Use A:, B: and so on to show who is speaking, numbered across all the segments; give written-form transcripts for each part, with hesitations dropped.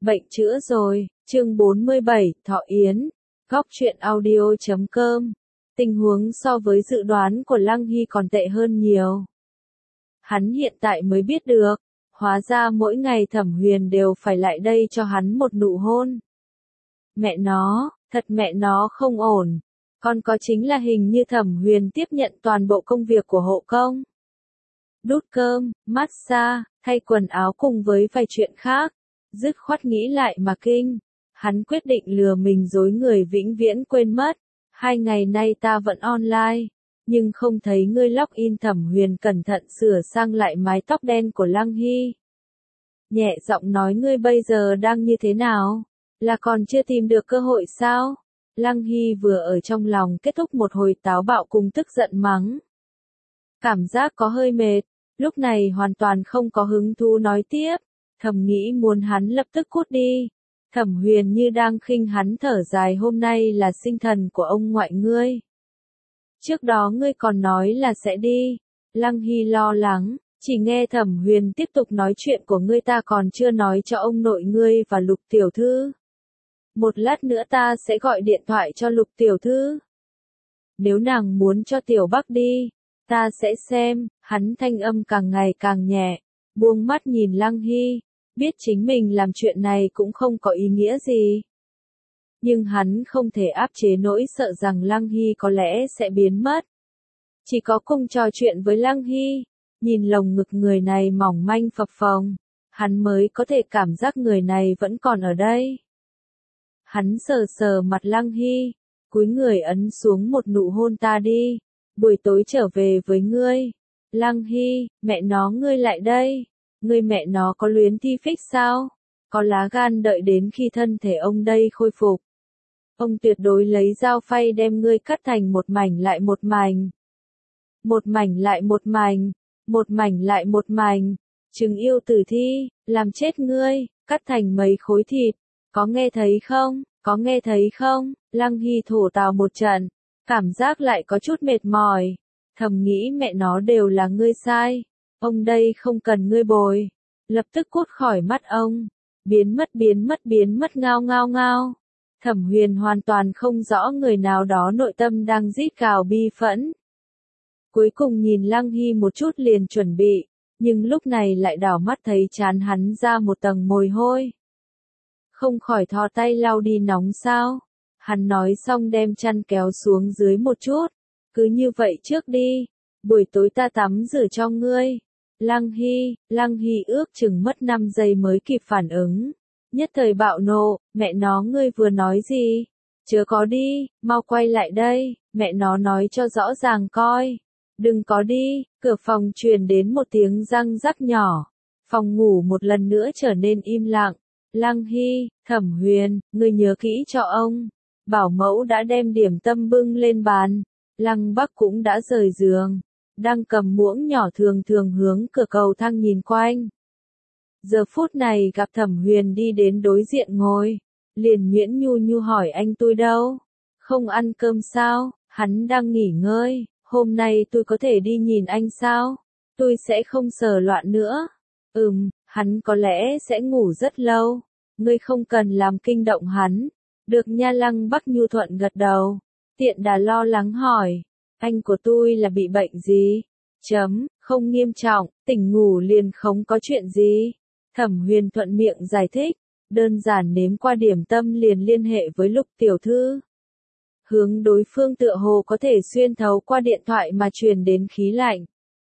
A: Bệnh chữa rồi, chương 47, Thọ Yến, góc truyện audio.com. Tình huống so với dự đoán của Lăng Hy còn tệ hơn nhiều. Hắn hiện tại mới biết được, hóa ra mỗi ngày Thẩm Huyền đều phải lại đây cho hắn một nụ hôn. Mẹ nó, thật mẹ nó không ổn. Còn có chính là hình như Thẩm Huyền tiếp nhận toàn bộ công việc của hộ công. Đút cơm, massage, thay quần áo cùng với vài chuyện khác. Dứt khoát nghĩ lại mà kinh. Hắn quyết định lừa mình dối người vĩnh viễn quên mất. 2 ngày nay ta vẫn online. Nhưng không thấy ngươi login. Thẩm Huyền cẩn thận sửa sang lại mái tóc đen của Lăng Hy. Nhẹ giọng nói, ngươi bây giờ đang như thế nào? Là còn chưa tìm được cơ hội sao? Lăng Hy vừa ở trong lòng kết thúc một hồi táo bạo cùng tức giận mắng. Cảm giác có hơi mệt, lúc này hoàn toàn không có hứng thú nói tiếp, thầm nghĩ muốn hắn lập tức cút đi. Thẩm Huyền như đang khinh hắn thở dài, hôm nay là sinh thần của ông ngoại ngươi. Trước đó ngươi còn nói là sẽ đi. Lăng Hy lo lắng, chỉ nghe Thẩm Huyền tiếp tục nói chuyện của ngươi, ta còn chưa nói cho ông nội ngươi và Lục tiểu thư. Một lát nữa ta sẽ gọi điện thoại cho Lục tiểu thư. Nếu nàng muốn cho Tiểu Bắc đi, ta sẽ xem. Hắn thanh âm càng ngày càng nhẹ, buông mắt nhìn Lăng Hy, biết chính mình làm chuyện này cũng không có ý nghĩa gì. Nhưng hắn không thể áp chế nỗi sợ rằng Lăng Hy có lẽ sẽ biến mất. Chỉ có cùng trò chuyện với Lăng Hy, nhìn lồng ngực người này mỏng manh phập phồng, hắn mới có thể cảm giác người này vẫn còn ở đây. Hắn sờ sờ mặt Lăng Hy, cúi người ấn xuống một nụ hôn, ta đi, buổi tối trở về với ngươi. Lăng Hy, mẹ nó ngươi lại đây, ngươi mẹ nó có luyến thi phích sao? Có lá gan đợi đến khi thân thể ông đây khôi phục. Ông tuyệt đối lấy dao phay đem ngươi cắt thành một mảnh lại một mảnh. Một mảnh lại một mảnh, một mảnh lại một mảnh, trừng yêu tử thi, làm chết ngươi, cắt thành mấy khối thịt, có nghe thấy không, có nghe thấy không? Lăng Hy thổ tào một trận, cảm giác lại có chút mệt mỏi, thầm nghĩ mẹ nó đều là ngươi sai, ông đây không cần ngươi bồi, lập tức cút khỏi mắt ông, biến mất ngao ngao ngao. Thẩm Huyền hoàn toàn không rõ người nào đó nội tâm đang rít gào bi phẫn. Cuối cùng nhìn Lăng Hy một chút liền chuẩn bị, nhưng lúc này lại đảo mắt thấy trán hắn ra một tầng mồ hôi. Không khỏi thò tay lau đi nóng sao? Hắn nói xong đem chăn kéo xuống dưới một chút. Cứ như vậy trước đi, buổi tối ta tắm rửa cho ngươi. Lăng Hy ước chừng mất 5 giây mới kịp phản ứng. Nhất thời bạo nộ, mẹ nó ngươi vừa nói gì? Chớ có đi, mau quay lại đây, mẹ nó nói cho rõ ràng coi. Đừng có đi, cửa phòng truyền đến một tiếng răng rắc nhỏ. Phòng ngủ một lần nữa trở nên im lặng. Lăng Hy, Thẩm Huyền, ngươi nhớ kỹ cho ông. Bảo mẫu đã đem điểm tâm bưng lên bàn. Lăng Bắc cũng đã rời giường, đang cầm muỗng nhỏ thường thường hướng cửa cầu thang nhìn quanh. Giờ phút này gặp Thẩm Huyền đi đến đối diện ngồi, liền nhuyễn nhu nhu hỏi, anh tôi đâu? Không ăn cơm sao? Hắn đang nghỉ ngơi, hôm nay tôi có thể đi nhìn anh sao? Tôi sẽ không sờ loạn nữa. Hắn có lẽ sẽ ngủ rất lâu. Ngươi không cần làm kinh động hắn. Được nha. Lăng Bắc nhu thuận gật đầu. Tiện đà lo lắng hỏi, anh của tôi là bị bệnh gì? Không nghiêm trọng, tỉnh ngủ liền không có chuyện gì. Thẩm Huyền thuận miệng giải thích, đơn giản nếm qua điểm tâm liền liên hệ với Lục tiểu thư. Hướng đối phương tựa hồ có thể xuyên thấu qua điện thoại mà truyền đến khí lạnh.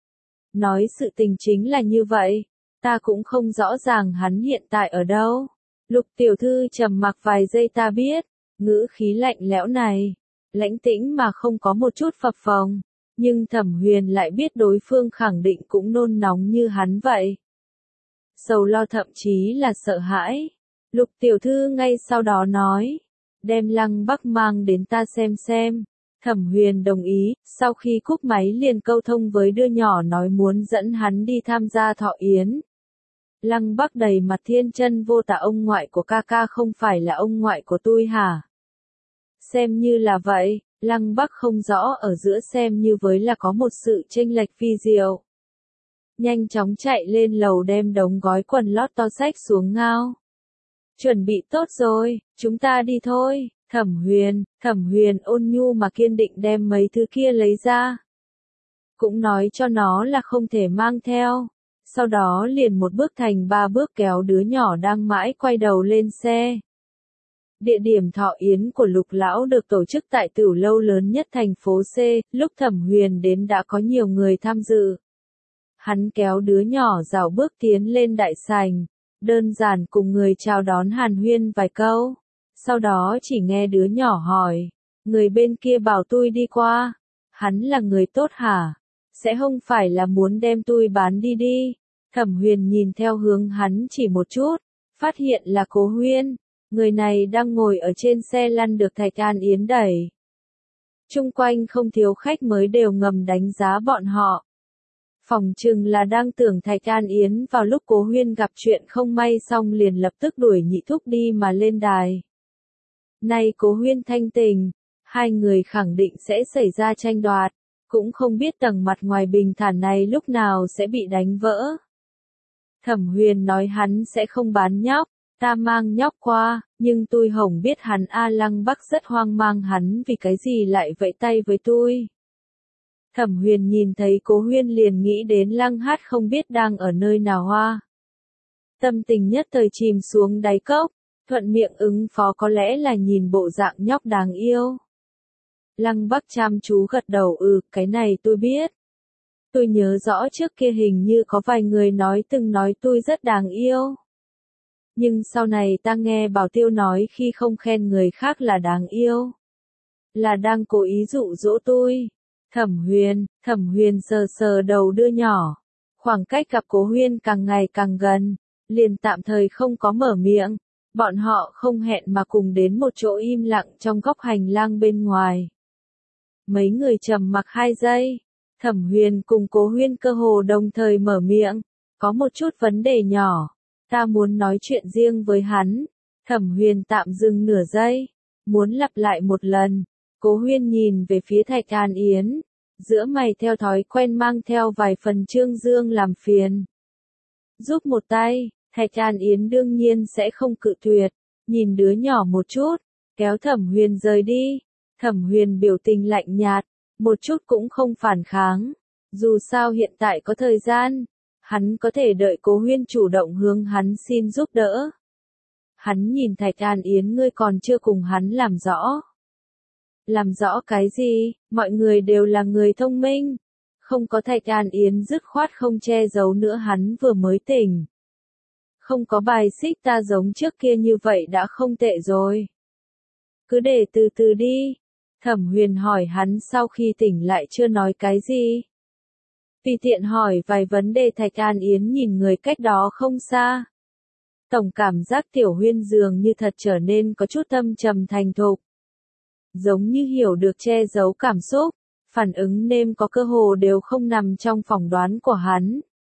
A: Nói sự tình chính là như vậy, ta cũng không rõ ràng hắn hiện tại ở đâu. Lục tiểu thư trầm mặc vài giây, ta biết, ngữ khí lạnh lẽo này, lãnh tĩnh mà không có một chút phập phồng, nhưng Thẩm Huyền lại biết đối phương khẳng định cũng nôn nóng như hắn vậy. Sầu lo thậm chí là sợ hãi. Lục tiểu thư ngay sau đó nói, đem Lăng Bắc mang đến ta xem. Thẩm Huyền đồng ý, sau khi cúp máy liền câu thông với đứa nhỏ nói muốn dẫn hắn đi tham gia thọ yến. Lăng Bắc đầy mặt thiên chân vô tả, ông ngoại của ca ca không phải là ông ngoại của tôi hả? Xem như là vậy, Lăng Bắc không rõ ở giữa xem như với là có một sự chênh lệch phi diệu. Nhanh chóng chạy lên lầu đem đống gói quần lót to xách xuống ngao. Chuẩn bị tốt rồi, chúng ta đi thôi. Thẩm Huyền ôn nhu mà kiên định đem mấy thứ kia lấy ra. Cũng nói cho nó là không thể mang theo. Sau đó liền một bước thành ba bước kéo đứa nhỏ đang mãi quay đầu lên xe. Địa điểm thọ yến của Lục Lão được tổ chức tại tửu lâu lớn nhất thành phố C, lúc Thẩm Huyền đến đã có nhiều người tham dự. Hắn kéo đứa nhỏ rảo bước tiến lên đại sảnh, đơn giản cùng người chào đón hàn huyên vài câu. Sau đó chỉ nghe đứa nhỏ hỏi, người bên kia bảo tôi đi qua, hắn là người tốt hả? Sẽ không phải là muốn đem tôi bán đi đi. Thẩm Huyền nhìn theo hướng hắn chỉ một chút, phát hiện là Cố Huyên, người này đang ngồi ở trên xe lăn được Thạch An Yến đẩy. Chung quanh không thiếu khách mới đều ngầm đánh giá bọn họ. Phỏng chừng là đang tưởng Thạch An Yến vào lúc Cố Huyên gặp chuyện không may xong liền lập tức đuổi nhị thúc đi mà lên đài. Nay Cố Huyên thanh tình, hai người khẳng định sẽ xảy ra tranh đoạt, cũng không biết tầng mặt ngoài bình thản này lúc nào sẽ bị đánh vỡ. Thẩm Huyền nói hắn sẽ không bán nhóc, ta mang nhóc qua, nhưng tôi hổng biết hắn Lăng Bắc rất hoang mang hắn vì cái gì lại vẫy tay với tôi. Thẩm Huyền nhìn thấy Cố Huyên liền nghĩ đến Lăng Hát không biết đang ở nơi nào hoa. Tâm tình nhất thời chìm xuống đáy cốc, thuận miệng ứng phó có lẽ là nhìn bộ dạng nhóc đáng yêu. Lăng Bắc chăm chú gật đầu cái này tôi biết. Tôi nhớ rõ trước kia hình như có vài người từng nói tôi rất đáng yêu. Nhưng sau này ta nghe Bảo Tiêu nói khi không khen người khác là đáng yêu. Là đang cố ý dụ dỗ tôi. Thẩm Huyền sờ sờ đầu đứa nhỏ. Khoảng cách gặp Cố Huyên càng ngày càng gần, liền tạm thời không có mở miệng. Bọn họ không hẹn mà cùng đến một chỗ im lặng trong góc hành lang bên ngoài. Mấy người trầm mặc 2 giây. Thẩm Huyền cùng Cố Huyên cơ hồ đồng thời mở miệng. Có một chút vấn đề nhỏ. Ta muốn nói chuyện riêng với hắn. Thẩm Huyền tạm dừng nửa giây. Muốn lặp lại một lần. Cố Huyên nhìn về phía Thạch An Yến. Giữa mày theo thói quen mang theo vài phần trương dương làm phiền. Giúp một tay, Thạch An Yến đương nhiên sẽ không cự tuyệt. Nhìn đứa nhỏ một chút. Kéo Thẩm Huyền rời đi. Thẩm Huyền biểu tình lạnh nhạt. Một chút cũng không phản kháng. Dù sao hiện tại có thời gian. Hắn có thể đợi Cố Huyên chủ động hướng hắn xin giúp đỡ. Hắn nhìn Thạch An Yến ngươi còn chưa cùng hắn làm rõ. Làm rõ cái gì, mọi người đều là người thông minh. Không có Thạch An Yến dứt khoát không che giấu nữa hắn vừa mới tỉnh. Không có bài xích ta giống trước kia như vậy đã không tệ rồi. Cứ để từ từ đi. Thẩm Huyền hỏi hắn sau khi tỉnh lại chưa nói cái gì. Vì tiện hỏi vài vấn đề Thạch An Yến nhìn người cách đó không xa. Tổng cảm giác Tiểu Huyên dường như thật trở nên có chút âm trầm thành thục. Giống như hiểu được che giấu cảm xúc, phản ứng nêm có cơ hồ đều không nằm trong phỏng đoán của hắn.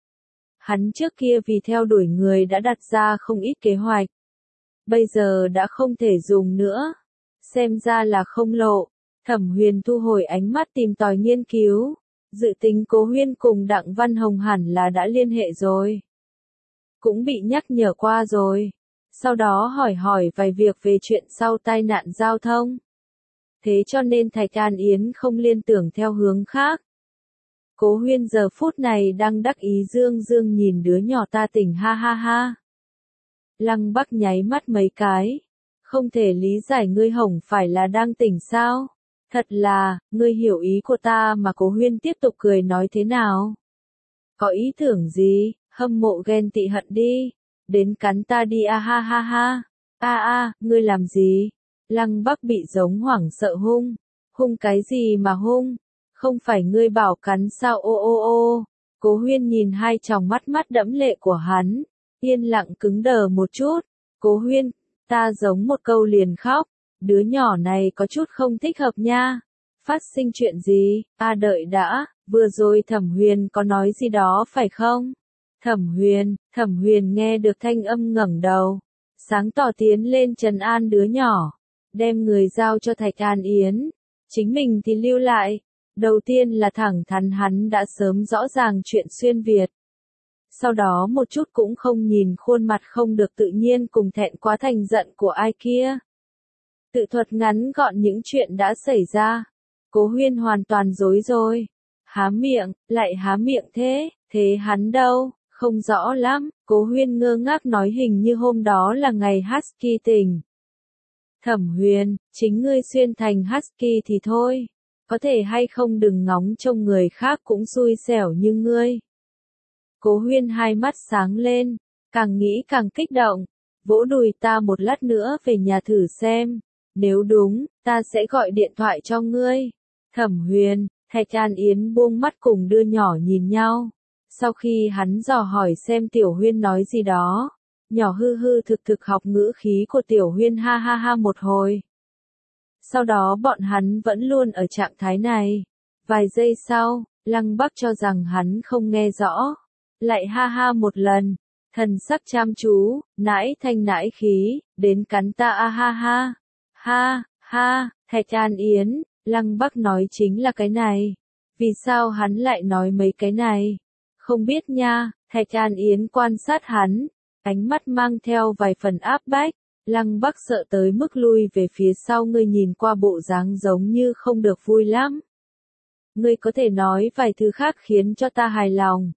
A: Hắn trước kia vì theo đuổi người đã đặt ra không ít kế hoạch. Bây giờ đã không thể dùng nữa. Xem ra là không lộ. Thẩm Huyền thu hồi ánh mắt tìm tòi nghiên cứu. Dự tính Cố Huyên cùng Đặng Văn Hồng hẳn là đã liên hệ rồi. Cũng bị nhắc nhở qua rồi. Sau đó hỏi vài việc về chuyện sau tai nạn giao thông. Thế cho nên Thạch An Yến không liên tưởng theo hướng khác. Cố Huyên giờ phút này đang đắc ý dương dương nhìn đứa nhỏ ta tỉnh ha ha ha. Lăng Bắc nháy mắt mấy cái. Không thể lý giải ngươi hổng phải là đang tỉnh sao? Thật là, ngươi hiểu ý của ta mà. Cố Huyên tiếp tục cười nói thế nào? Có ý tưởng gì, hâm mộ ghen tị hận đi. Đến cắn ta đi ha ha ha. Ngươi làm gì? Lăng Bắc bị giống hoảng sợ hung. Hung cái gì mà hung? Không phải ngươi bảo cắn sao ô. Cố Huyên nhìn hai tròng mắt đẫm lệ của hắn. Yên lặng cứng đờ một chút. Cố Huyên, ta giống một câu liền khóc. Đứa nhỏ này có chút không thích hợp nha. Phát sinh chuyện gì? Đợi đã, vừa rồi Thẩm Huyền có nói gì đó phải không? Thẩm Huyền nghe được thanh âm ngẩng đầu. Sáng tỏ tiến lên trấn an đứa nhỏ. Đem người giao cho Thạch An Yến. Chính mình thì lưu lại. Đầu tiên là thẳng thắn hắn đã sớm rõ ràng chuyện xuyên Việt. sau đó một chút cũng không nhìn khuôn mặt không được tự nhiên cùng thẹn quá thành giận của ai kia. Tự thuật ngắn gọn những chuyện đã xảy ra. Cố Huyên hoàn toàn rối rồi. Há miệng, lại há miệng thế hắn đâu, không rõ lắm. Cố Huyên ngơ ngác nói hình như hôm đó là ngày Husky tỉnh. Thẩm Huyền, chính ngươi xuyên thành Husky thì thôi. Có thể hay không đừng ngóng trông người khác cũng xui xẻo như ngươi. Cố Huyên hai mắt sáng lên, càng nghĩ càng kích động. Vỗ đùi ta một lát nữa về nhà thử xem. Nếu đúng, ta sẽ gọi điện thoại cho ngươi. Thẩm Huyền, Thạch An Yến buông mắt cùng đứa nhỏ nhìn nhau. Sau khi hắn dò hỏi xem Tiểu Huyên nói gì đó, nhỏ hư hư thực thực học ngữ khí của Tiểu Huyên ha ha ha một hồi. Sau đó bọn hắn vẫn luôn ở trạng thái này. Vài giây sau, Lăng Bắc cho rằng hắn không nghe rõ. Lại ha ha một lần, thần sắc chăm chú, nãi thanh nãi khí, đến cắn ta a ha ha. Ha, ha, Thạch An Yến, Lăng Bắc nói chính là cái này. Vì sao hắn lại nói mấy cái này? Không biết nha. Thạch An Yến quan sát hắn, ánh mắt mang theo vài phần áp bách. Lăng Bắc sợ tới mức lui về phía sau, ngươi nhìn qua bộ dáng giống như không được vui lắm. Ngươi có thể nói vài thứ khác khiến cho ta hài lòng.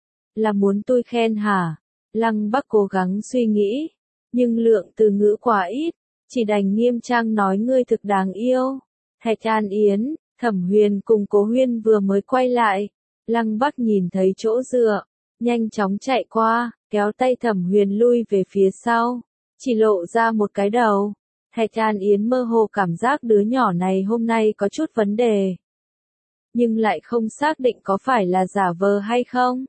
A: Là muốn tôi khen hả? Lăng Bắc cố gắng suy nghĩ, nhưng lượng từ ngữ quá ít, chỉ đành nghiêm trang nói ngươi thực đáng yêu. Thạch An Yến, Thẩm Huyền cùng Cố Huyên vừa mới quay lại. Lăng Bắc nhìn thấy chỗ dựa, nhanh chóng chạy qua, kéo tay Thẩm Huyền lui về phía sau, chỉ lộ ra một cái đầu. Thạch An Yến mơ hồ cảm giác đứa nhỏ này hôm nay có chút vấn đề, nhưng lại không xác định có phải là giả vờ hay không.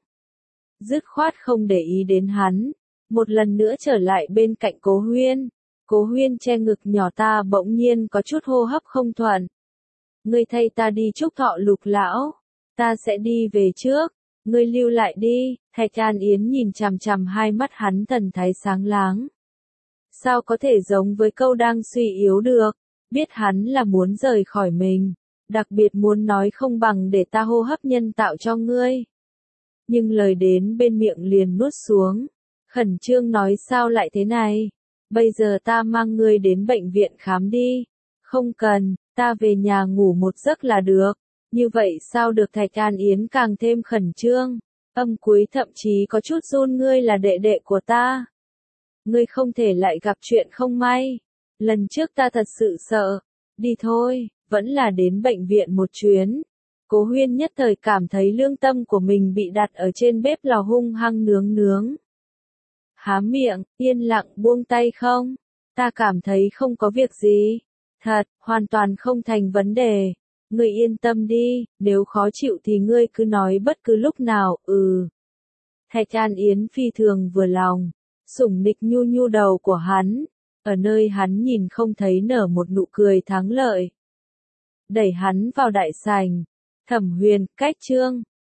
A: Dứt khoát không để ý đến hắn, một lần nữa trở lại bên cạnh Cố Huyên. Cố Huyên che ngực nhỏ ta bỗng nhiên có chút hô hấp không thuận. Ngươi thay ta đi chúc thọ Lục lão, ta sẽ đi về trước, ngươi lưu lại đi. Thạch An Yến nhìn chằm chằm hai mắt hắn thần thái sáng láng. Sao có thể giống với câu đang suy yếu được, biết hắn là muốn rời khỏi mình, đặc biệt muốn nói không bằng để ta hô hấp nhân tạo cho ngươi. Nhưng lời đến bên miệng liền nuốt xuống, khẩn trương nói sao lại thế này, bây giờ ta mang ngươi đến bệnh viện khám đi. Không cần, ta về nhà ngủ một giấc là được. Như vậy sao được? Thạch An Yến càng thêm khẩn trương, âm cuối thậm chí có chút run. Ngươi là đệ đệ của ta, ngươi không thể lại gặp chuyện không may. Lần trước ta thật sự sợ. Đi thôi, vẫn là đến bệnh viện một chuyến. Cố Huyên nhất thời cảm thấy lương tâm của mình bị đặt ở trên bếp lò hung hăng nướng. Há miệng, yên lặng buông tay không? Ta cảm thấy không có việc gì. Thật, hoàn toàn không thành vấn đề. Ngươi yên tâm đi, nếu khó chịu thì ngươi cứ nói bất cứ lúc nào. Thạch An Yến phi thường vừa lòng, sủng nịch nhu nhu đầu của hắn, ở nơi hắn nhìn không thấy nở một nụ cười thắng lợi. Đẩy hắn vào đại sảnh. Thẩm Huyền, cách chương